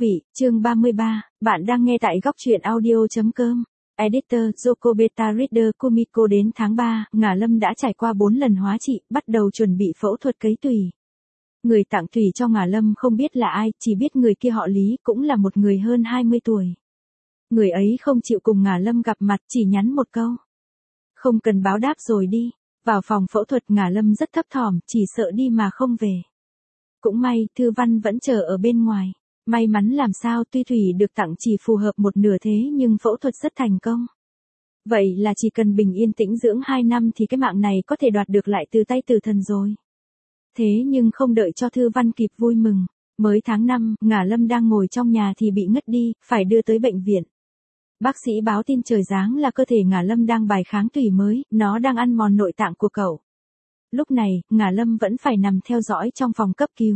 vị, chương 33, bạn đang nghe tại góc truyện audio.com. Editor, Yoko Beta Reader Kumiko. Đến tháng 3, Ngà Lâm đã trải qua 4 lần hóa trị, bắt đầu chuẩn bị phẫu thuật cấy tủy. Người tặng tủy cho Ngà Lâm không biết là ai, chỉ biết người kia họ Lý, cũng là một người hơn 20 tuổi. Người ấy không chịu cùng Ngà Lâm gặp mặt, chỉ nhắn một câu: không cần báo đáp rồi đi. Vào phòng phẫu thuật, Ngà Lâm rất thấp thỏm, chỉ sợ đi mà không về. Cũng may, Thư Văn vẫn chờ ở bên ngoài. May mắn làm sao, tuy thủy được tặng chỉ phù hợp một nửa thế nhưng phẫu thuật rất thành công. Vậy là chỉ cần bình yên tĩnh dưỡng 2 năm thì cái mạng này có thể đoạt được lại từ tay tử thần rồi. Thế nhưng không đợi cho Thư Văn kịp vui mừng, mới tháng 5, Ngà Lâm đang ngồi trong nhà thì bị ngất đi, phải đưa tới bệnh viện. Bác sĩ báo tin trời giáng là cơ thể Ngà Lâm đang bài kháng tủy mới, nó đang ăn mòn nội tạng của cậu. Lúc này, Ngà Lâm vẫn phải nằm theo dõi trong phòng cấp cứu.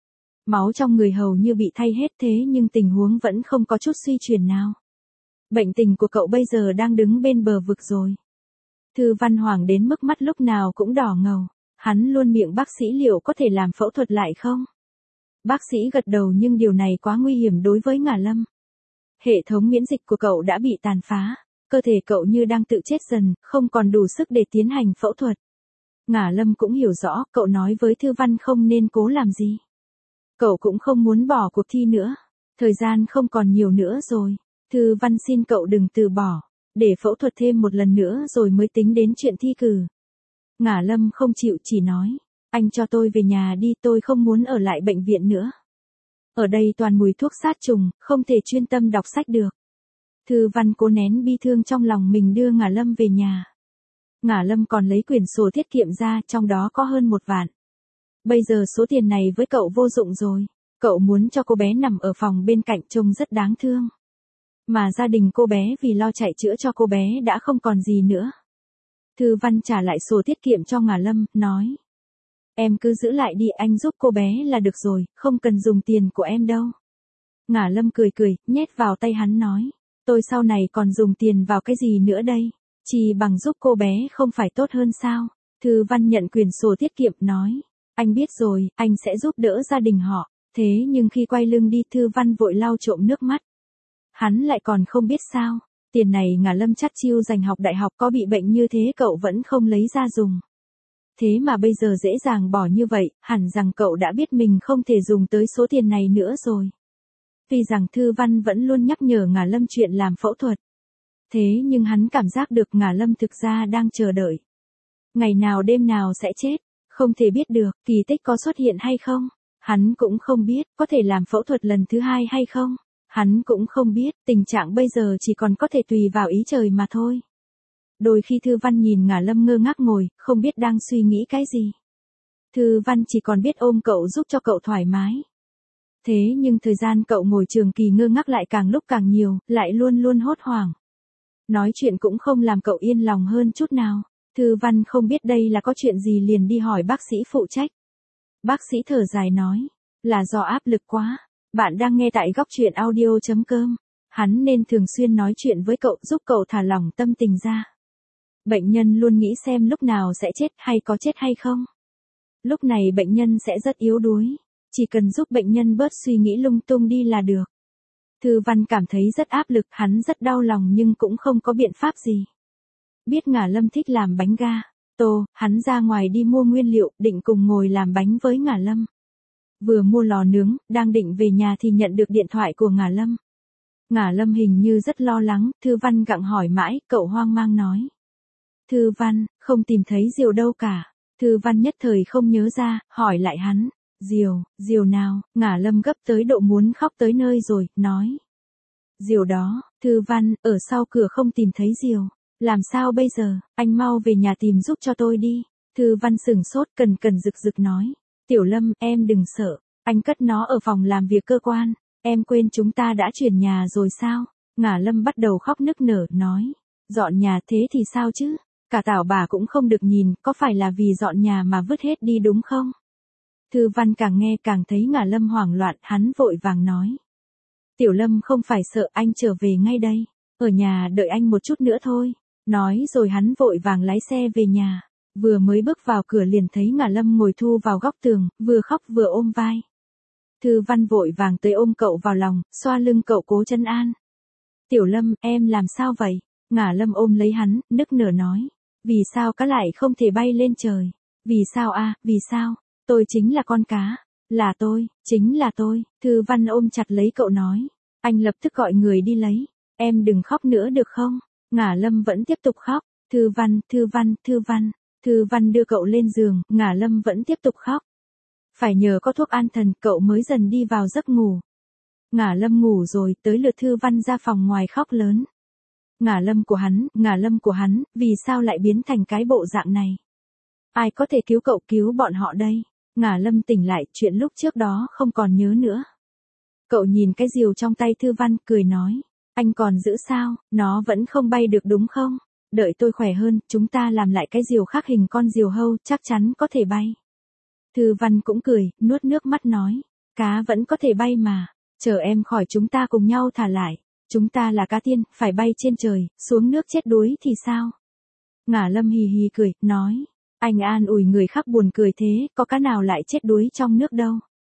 Máu trong người hầu như bị thay hết thế nhưng tình huống vẫn không có chút suy chuyển nào. Bệnh tình của cậu bây giờ đang đứng bên bờ vực rồi. Thư Văn hoảng đến mức mắt lúc nào cũng đỏ ngầu. Hắn luôn miệng bác sĩ liệu có thể làm phẫu thuật lại không? Bác sĩ gật đầu nhưng điều này quá nguy hiểm đối với Ngà Lâm. Hệ thống miễn dịch của cậu đã bị tàn phá. Cơ thể cậu như đang tự chết dần, không còn đủ sức để tiến hành phẫu thuật. Ngà Lâm cũng hiểu rõ, cậu nói với Thư Văn không nên cố làm gì. Cậu cũng không muốn bỏ cuộc thi nữa. Thời gian không còn nhiều nữa rồi. Thư Văn xin cậu đừng từ bỏ. Để phẫu thuật thêm một lần nữa rồi mới tính đến chuyện thi cử. Ngà Lâm không chịu, chỉ nói: anh cho tôi về nhà đi, tôi không muốn ở lại bệnh viện nữa. Ở đây toàn mùi thuốc sát trùng, không thể chuyên tâm đọc sách được. Thư Văn cố nén bi thương trong lòng mình đưa Ngà Lâm về nhà. Ngà Lâm còn lấy quyển sổ tiết kiệm ra, trong đó có hơn 1 vạn. Bây giờ số tiền này với cậu vô dụng rồi. Cậu muốn cho cô bé nằm ở phòng bên cạnh trông rất đáng thương. Mà gia đình cô bé vì lo chạy chữa cho cô bé đã không còn gì nữa. Thư Văn trả lại sổ tiết kiệm cho Ngà Lâm, nói: em cứ giữ lại đi, anh giúp cô bé là được rồi, không cần dùng tiền của em đâu. Ngà Lâm cười cười, nhét vào tay hắn nói: tôi sau này còn dùng tiền vào cái gì nữa đây? Chỉ bằng giúp cô bé không phải tốt hơn sao? Thư Văn nhận quyển sổ tiết kiệm, nói: anh biết rồi, anh sẽ giúp đỡ gia đình họ. Thế nhưng khi quay lưng đi, Thư Văn vội lau trộm nước mắt. Hắn lại còn không biết sao, tiền này Ngà Lâm chắt chiu dành học đại học, có bị bệnh như thế cậu vẫn không lấy ra dùng. Thế mà bây giờ dễ dàng bỏ như vậy, hẳn rằng cậu đã biết mình không thể dùng tới số tiền này nữa rồi. Tuy rằng Thư Văn vẫn luôn nhắc nhở Ngà Lâm chuyện làm phẫu thuật. Thế nhưng hắn cảm giác được Ngà Lâm thực ra đang chờ đợi. Ngày nào đêm nào sẽ chết, không thể biết được, kỳ tích có xuất hiện hay không. Hắn cũng không biết, có thể làm phẫu thuật lần thứ 2 hay không. Hắn cũng không biết, tình trạng bây giờ chỉ còn có thể tùy vào ý trời mà thôi. Đôi khi Thư Văn nhìn Ngà Lâm ngơ ngác ngồi, không biết đang suy nghĩ cái gì. Thư Văn chỉ còn biết ôm cậu giúp cho cậu thoải mái. Thế nhưng thời gian cậu ngồi trường kỳ ngơ ngác lại càng lúc càng nhiều, lại luôn luôn hốt hoảng. Nói chuyện cũng không làm cậu yên lòng hơn chút nào. Thư Văn không biết đây là có chuyện gì liền đi hỏi bác sĩ phụ trách. Bác sĩ thở dài nói: là do áp lực quá. Bạn đang nghe tại góc truyện audio.com. Hắn nên thường xuyên nói chuyện với cậu, giúp cậu thả lỏng tâm tình ra. Bệnh nhân luôn nghĩ xem lúc nào sẽ chết hay có chết hay không. Lúc này bệnh nhân sẽ rất yếu đuối. Chỉ cần giúp bệnh nhân bớt suy nghĩ lung tung đi là được. Thư Văn cảm thấy rất áp lực, hắn rất đau lòng nhưng cũng không có biện pháp gì. Biết Ngà Lâm thích làm bánh gato, hắn ra ngoài đi mua nguyên liệu, định cùng ngồi làm bánh với Ngà Lâm. Vừa mua lò nướng, đang định về nhà thì nhận được điện thoại của Ngà Lâm. Ngà Lâm hình như rất lo lắng, Thư Văn gặng hỏi mãi, cậu hoang mang nói: Thư Văn, không tìm thấy Diều đâu cả. Thư Văn nhất thời không nhớ ra, hỏi lại hắn: Diều nào? Ngà Lâm gấp tới độ muốn khóc tới nơi rồi, nói: Diều đó. Thư Văn, ở sau cửa không tìm thấy Diều. Làm sao bây giờ, anh mau về nhà tìm giúp cho tôi đi. Thư Văn sửng sốt, cần rực nói: Tiểu Lâm, em đừng sợ, anh cất nó ở phòng làm việc cơ quan. Em quên chúng ta đã chuyển nhà rồi sao? Ngà Lâm bắt đầu khóc nức nở, nói: dọn nhà thế thì sao chứ? Cả tảo bà cũng không được nhìn, có phải là vì dọn nhà mà vứt hết đi đúng không? Thư Văn càng nghe càng thấy Ngà Lâm hoảng loạn, hắn vội vàng nói: Tiểu Lâm không phải sợ, anh trở về ngay đây. Ở nhà đợi anh một chút nữa thôi. Nói rồi hắn vội vàng lái xe về nhà. Vừa mới bước vào cửa liền thấy Ngà Lâm ngồi thu vào góc tường, vừa khóc vừa ôm vai. Thư Văn vội vàng tới ôm cậu vào lòng, xoa lưng cậu cố trấn an. Tiểu Lâm, em làm sao vậy? Ngả Lâm ôm lấy hắn, nức nở nói. Vì sao cá lại không thể bay lên trời? Vì sao a? Vì sao? Tôi chính là con cá. Là tôi, chính là tôi. Thư Văn ôm chặt lấy cậu nói. Anh lập tức gọi người đi lấy. Em đừng khóc nữa được không? Ngả Lâm vẫn tiếp tục khóc. Thư Văn, Thư Văn, Thư Văn. Thư Văn đưa cậu lên giường, Ngả Lâm vẫn tiếp tục khóc. Phải nhờ có thuốc an thần, cậu mới dần đi vào giấc ngủ. Ngả Lâm ngủ rồi, tới lượt Thư Văn ra phòng ngoài khóc lớn. Ngả Lâm của hắn, vì sao lại biến thành cái bộ dạng này? Ai có thể cứu cậu cứu bọn họ đây? Ngả Lâm tỉnh lại, chuyện lúc trước đó không còn nhớ nữa. Cậu nhìn cái diều trong tay Thư Văn, cười nói. Anh còn giữ sao, nó vẫn không bay được đúng không? Đợi tôi khỏe hơn, chúng ta làm lại cái diều khác hình con diều hâu, chắc chắn có thể bay. Thư Văn cũng cười, nuốt nước mắt nói. Cá vẫn có thể bay mà, chờ em khỏi chúng ta cùng nhau thả lại. Chúng ta là cá tiên, phải bay trên trời, xuống nước chết đuối thì sao? Ngả Lâm hì hì cười, nói. Anh an ủi người khác buồn cười thế, có cá nào lại chết đuối trong nước đâu.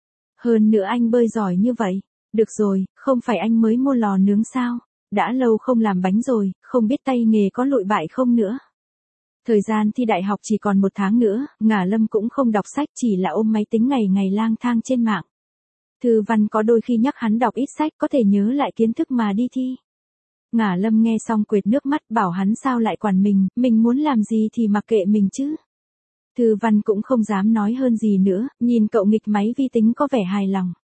Hơn nữa anh bơi giỏi như vậy. Được rồi, không phải anh mới mua lò nướng sao? Đã lâu không làm bánh rồi, không biết tay nghề có lụi bại không nữa. Thời gian thi đại học chỉ còn 1 tháng nữa, Ngả Lâm cũng không đọc sách, chỉ là ôm máy tính ngày ngày lang thang trên mạng. Thư Văn có đôi khi nhắc hắn đọc ít sách có thể nhớ lại kiến thức mà đi thi. Ngả Lâm nghe xong quệt nước mắt bảo hắn sao lại quản mình muốn làm gì thì mặc kệ mình chứ. Thư Văn cũng không dám nói hơn gì nữa, nhìn cậu nghịch máy vi tính có vẻ hài lòng.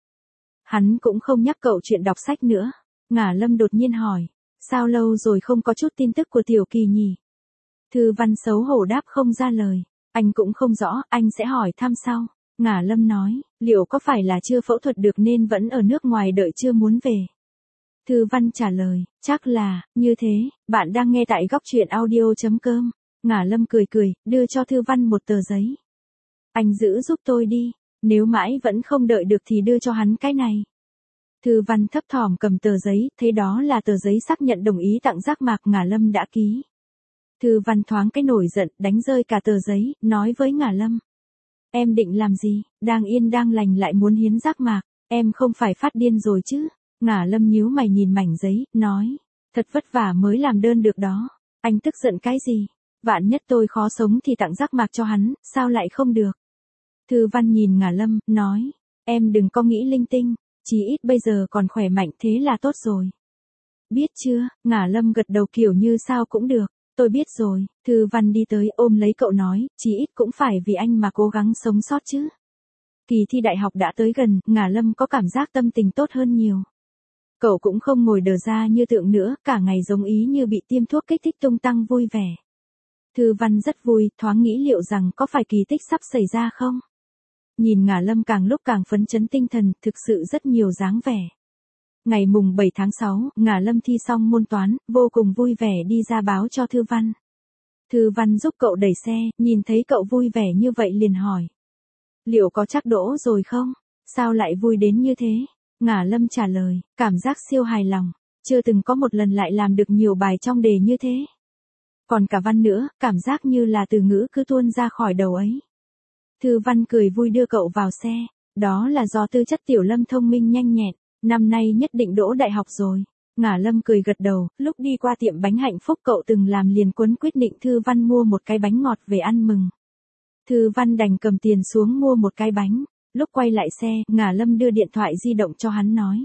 Hắn cũng không nhắc cậu chuyện đọc sách nữa. Ngả Lâm đột nhiên hỏi, sao lâu rồi không có chút tin tức của Tiểu Kỳ nhỉ? Thư Văn xấu hổ đáp không ra lời. Anh cũng không rõ, anh sẽ hỏi thăm sau. Ngả Lâm nói, liệu có phải là chưa phẫu thuật được nên vẫn ở nước ngoài đợi chưa muốn về? Thư Văn trả lời, chắc là, như thế, bạn đang nghe tại góc truyện audio.com. Ngả Lâm cười cười, đưa cho Thư Văn một tờ giấy. Anh giữ giúp tôi đi, nếu mãi vẫn không đợi được thì đưa cho hắn cái này. Thư Văn thấp thỏm cầm tờ giấy, thấy đó là tờ giấy xác nhận đồng ý tặng giác mạc Ngả Lâm đã ký. Thư Văn thoáng cái nổi giận, đánh rơi cả tờ giấy, nói với Ngả Lâm. Em định làm gì, đang yên đang lành lại muốn hiến giác mạc, em không phải phát điên rồi chứ? Ngả Lâm nhíu mày nhìn mảnh giấy, nói. Thật vất vả mới làm đơn được đó, anh tức giận cái gì? Vạn nhất tôi khó sống thì tặng giác mạc cho hắn, sao lại không được? Thư Văn nhìn Ngả Lâm, nói. Em đừng có nghĩ linh tinh, chí ít bây giờ còn khỏe mạnh thế là tốt rồi. Biết chưa? Ngả Lâm gật đầu kiểu như sao cũng được. Tôi biết rồi. Thư Văn đi tới ôm lấy cậu nói, chí ít cũng phải vì anh mà cố gắng sống sót chứ. Kỳ thi đại học đã tới gần, Ngả Lâm có cảm giác tâm tình tốt hơn nhiều. Cậu cũng không ngồi đờ ra như tượng nữa, cả ngày giống ý như bị tiêm thuốc kích thích tung tăng vui vẻ. Thư Văn rất vui, thoáng nghĩ liệu rằng có phải kỳ tích sắp xảy ra không? Nhìn Ngả Lâm càng lúc càng phấn chấn tinh thần, thực sự rất nhiều dáng vẻ. Ngày mùng 7 tháng 6, Ngả Lâm thi xong môn toán, vô cùng vui vẻ đi ra báo cho Thư Văn. Thư Văn giúp cậu đẩy xe, nhìn thấy cậu vui vẻ như vậy liền hỏi. Liệu có chắc đỗ rồi không? Sao lại vui đến như thế? Ngả Lâm trả lời, cảm giác siêu hài lòng, chưa từng có một lần lại làm được nhiều bài trong đề như thế. Còn cả văn nữa, cảm giác như là từ ngữ cứ tuôn ra khỏi đầu ấy. Thư Văn cười vui đưa cậu vào xe, đó là do tư chất Tiểu Lâm thông minh nhanh nhẹn, năm nay nhất định đỗ đại học rồi. Ngả Lâm cười gật đầu, lúc đi qua tiệm bánh hạnh phúc cậu từng làm liền quấn quyết định Thư Văn mua một cái bánh ngọt về ăn mừng. Thư Văn đành cầm tiền xuống mua một cái bánh, lúc quay lại xe, Ngả Lâm đưa điện thoại di động cho hắn nói.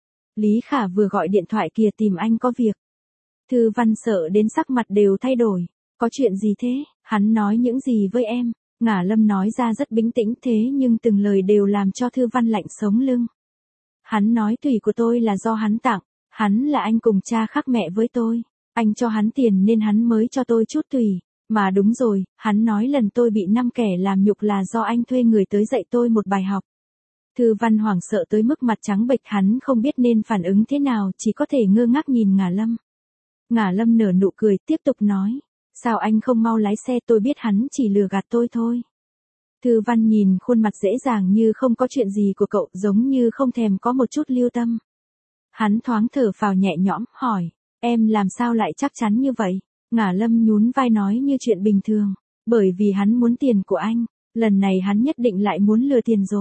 Lý Khả vừa gọi điện thoại kìa tìm anh có việc. Thư Văn sợ đến sắc mặt đều thay đổi, có chuyện gì thế, hắn nói những gì với em? Ngả Lâm nói ra rất bình tĩnh thế nhưng từng lời đều làm cho Thư Văn lạnh sống lưng. Hắn nói tùy của tôi là do hắn tặng, hắn là anh cùng cha khác mẹ với tôi, anh cho hắn tiền nên hắn mới cho tôi chút tùy, mà đúng rồi, hắn nói lần tôi bị 5 kẻ làm nhục là do anh thuê người tới dạy tôi một bài học. Thư Văn hoảng sợ tới mức mặt trắng bệch hắn không biết nên phản ứng thế nào chỉ có thể ngơ ngác nhìn Ngả Lâm. Ngả Lâm nở nụ cười tiếp tục nói. Sao anh không mau lái xe tôi biết hắn chỉ lừa gạt tôi thôi. Thư Văn nhìn khuôn mặt dễ dàng như không có chuyện gì của cậu giống như không thèm có một chút lưu tâm. Hắn thoáng thở phào nhẹ nhõm, hỏi, em làm sao lại chắc chắn như vậy? Ngả Lâm nhún vai nói như chuyện bình thường, bởi vì hắn muốn tiền của anh, lần này hắn nhất định lại muốn lừa tiền rồi.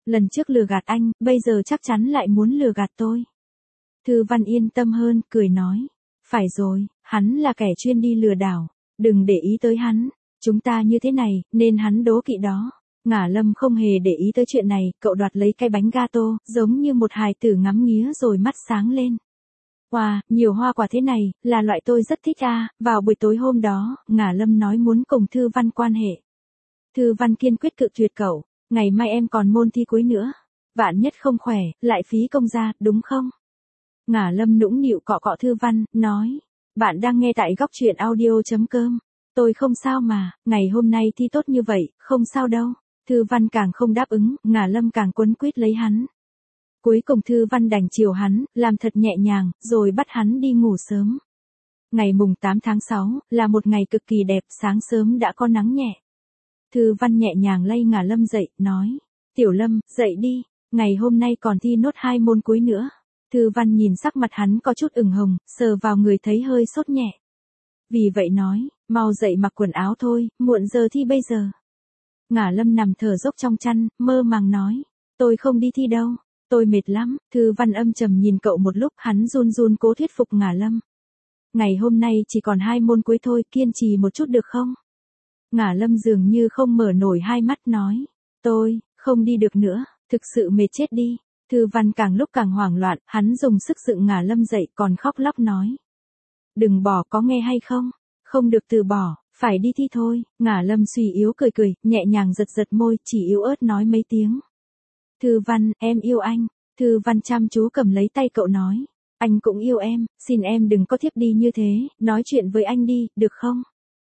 Lần trước lừa gạt anh, bây giờ chắc chắn lại muốn lừa gạt tôi. Thư Văn yên tâm hơn, cười nói. Phải rồi, hắn là kẻ chuyên đi lừa đảo. Đừng để ý tới hắn. Chúng ta như thế này, nên hắn đố kỵ đó. Ngả Lâm không hề để ý tới chuyện này, cậu đoạt lấy cái bánh gato, giống như một hài tử ngắm nghía rồi mắt sáng lên. Wow, nhiều hoa quả thế này, là loại tôi rất thích à. Vào buổi tối hôm đó, Ngả Lâm nói muốn cùng Thư Văn quan hệ. Thư Văn kiên quyết cự tuyệt cậu, ngày mai em còn môn thi cuối nữa. Vạn nhất không khỏe, lại phí công ra, đúng không? Ngả Lâm nũng nịu cọ cọ Thư Văn, nói. Bạn đang nghe tại góc truyện audio.com. Tôi không sao mà, ngày hôm nay thi tốt như vậy, không sao đâu. Thư Văn càng không đáp ứng, Ngả Lâm càng quấn quýt lấy hắn. Cuối cùng Thư Văn đành chiều hắn, làm thật nhẹ nhàng, rồi bắt hắn đi ngủ sớm. Ngày mùng 8 tháng 6, là một ngày cực kỳ đẹp, sáng sớm đã có nắng nhẹ. Thư Văn nhẹ nhàng lay Ngả Lâm dậy, nói. Tiểu Lâm, dậy đi, ngày hôm nay còn thi nốt 2 môn cuối nữa. Thư Văn nhìn sắc mặt hắn có chút ửng hồng, sờ vào người thấy hơi sốt nhẹ. Vì vậy nói, mau dậy mặc quần áo thôi, muộn giờ thi bây giờ. Ngả Lâm nằm thở dốc trong chăn, mơ màng nói. Tôi không đi thi đâu, tôi mệt lắm. Thư Văn âm trầm nhìn cậu một lúc, hắn run run cố thuyết phục Ngả Lâm. Ngày hôm nay chỉ còn 2 môn cuối thôi, kiên trì một chút được không? Ngả Lâm dường như không mở nổi hai mắt nói. Tôi, không đi được nữa, thực sự mệt chết đi. Thư Văn càng lúc càng hoảng loạn, hắn dùng sức dựng Ngả Lâm dậy còn khóc lóc nói. Đừng bỏ, có nghe hay không? Không được từ bỏ, phải đi thi thôi. Ngả Lâm suy yếu cười cười, nhẹ nhàng giật giật môi, chỉ yếu ớt nói mấy tiếng. Thư Văn, em yêu anh. Thư Văn chăm chú cầm lấy tay cậu nói. Anh cũng yêu em, xin em đừng có thiếp đi như thế, nói chuyện với anh đi, được không?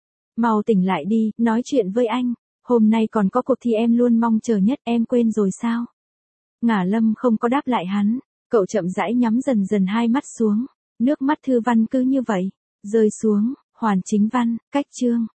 Mau tỉnh lại đi, nói chuyện với anh. Hôm nay còn có cuộc thi em luôn mong chờ nhất, em quên rồi sao? Ngả Lâm không có đáp lại hắn, cậu chậm rãi nhắm dần dần hai mắt xuống. Nước mắt Thư Văn cứ như vậy, rơi xuống. Hoàn Chính Văn, cách chương.